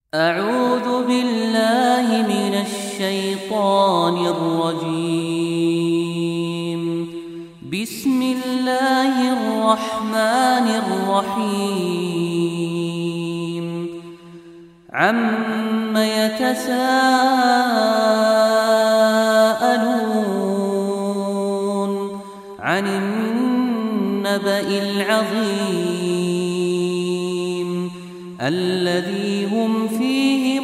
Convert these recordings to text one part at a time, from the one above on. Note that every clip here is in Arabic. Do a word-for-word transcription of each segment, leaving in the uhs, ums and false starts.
أعوذ بالله من الشيطان الرجيم. بسم الله الرحمن الرحيم. عم يتساءلون عن النبأ العظيم الذي هم فيه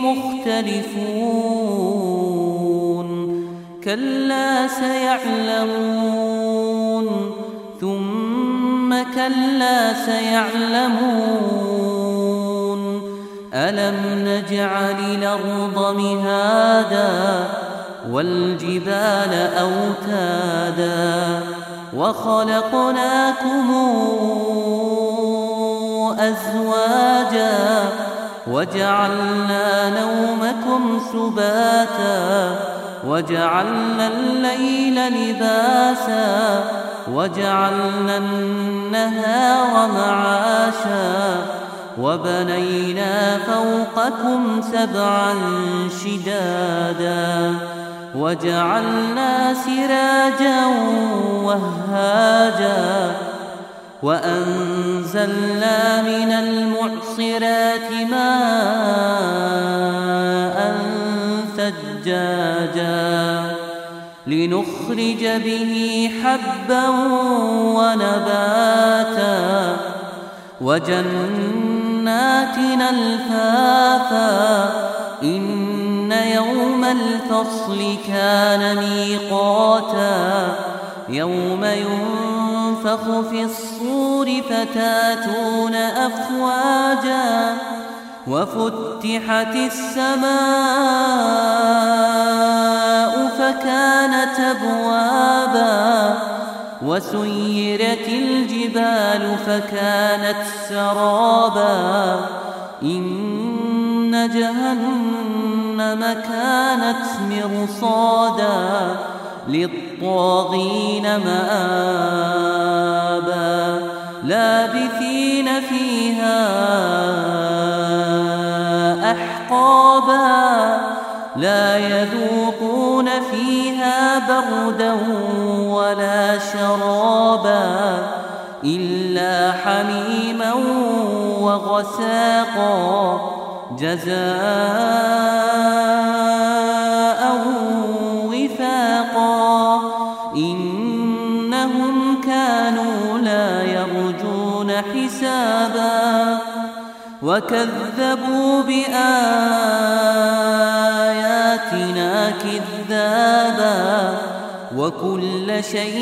مختلفون. كلا سيعلمون ثم كلا سيعلمون. ألم نجعل الأرض مهادا والجبال أوتادا وخلقناكم أزواجا وجعلنا نومكم سباتا وجعلنا الليل لباسا وجعلنا النهار معاشا وبنينا فوقكم سبعا شدادا وجعلنا سراجا وهاجا وأنزلنا من المعصرات ماء ثجاجا لنخرج به حبا ونباتا وجنات ألفافا. إن يوم الفصل كان ميقاتا يوم ينفخ في الصور فتاتون أفواجا وفتحت السماء فكانت أبوابا وسيرت الجبال فكانت سرابا. إن جهنم كانت مرصادا للطاغين مآبا لابثين فيها أحقابا لا يذوقون فيها بردا ولا شرابا إلا حميما وغساقا جزاء وفاقا. إنهم كانوا لا يرجون حسابا وكذبوا بآياتنا كذابا وكل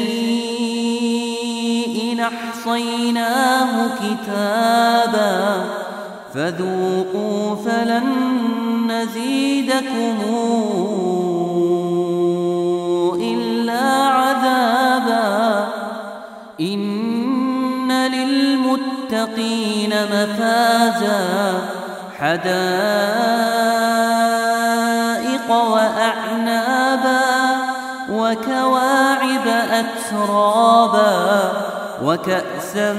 شيء أحصيناه كتابا فذوقوا فلن نزيدكم إلا عذابا. إن للمتقين مفازا حدائق وأعنابا وكواعب أترابا وكأسا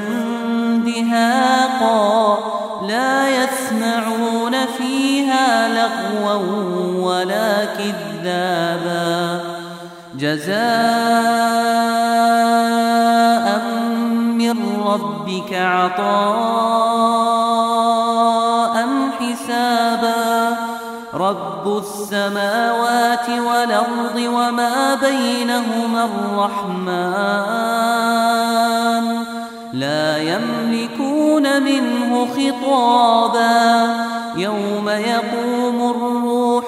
دهاقا لا يسمعون فيها لغوا ولا كذابا جزاء من ربك عطاء حسابا. رب السماوات والأرض وما بينهما الرحمن لا يملكون منه خطابا. يوم يقوم الروح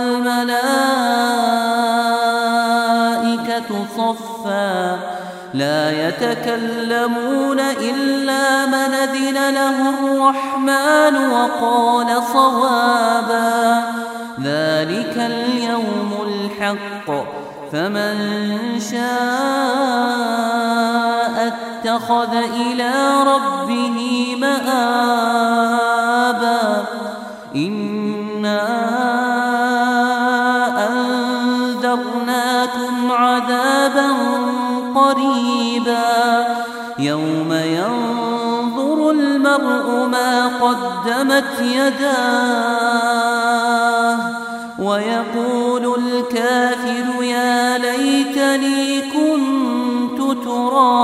والملائكة صفا لا يتكلمون إلا من أذن له الرحمن وقال صوابا. ذلك اليوم الحق فمن شاء اتخذ إلى ربه مآبا. إنا أنذرناكم عذابا قريبا يوم ينظر المرء المرء ما قدمت يداه ويقول الكافر يا ليتني كنت ترابا.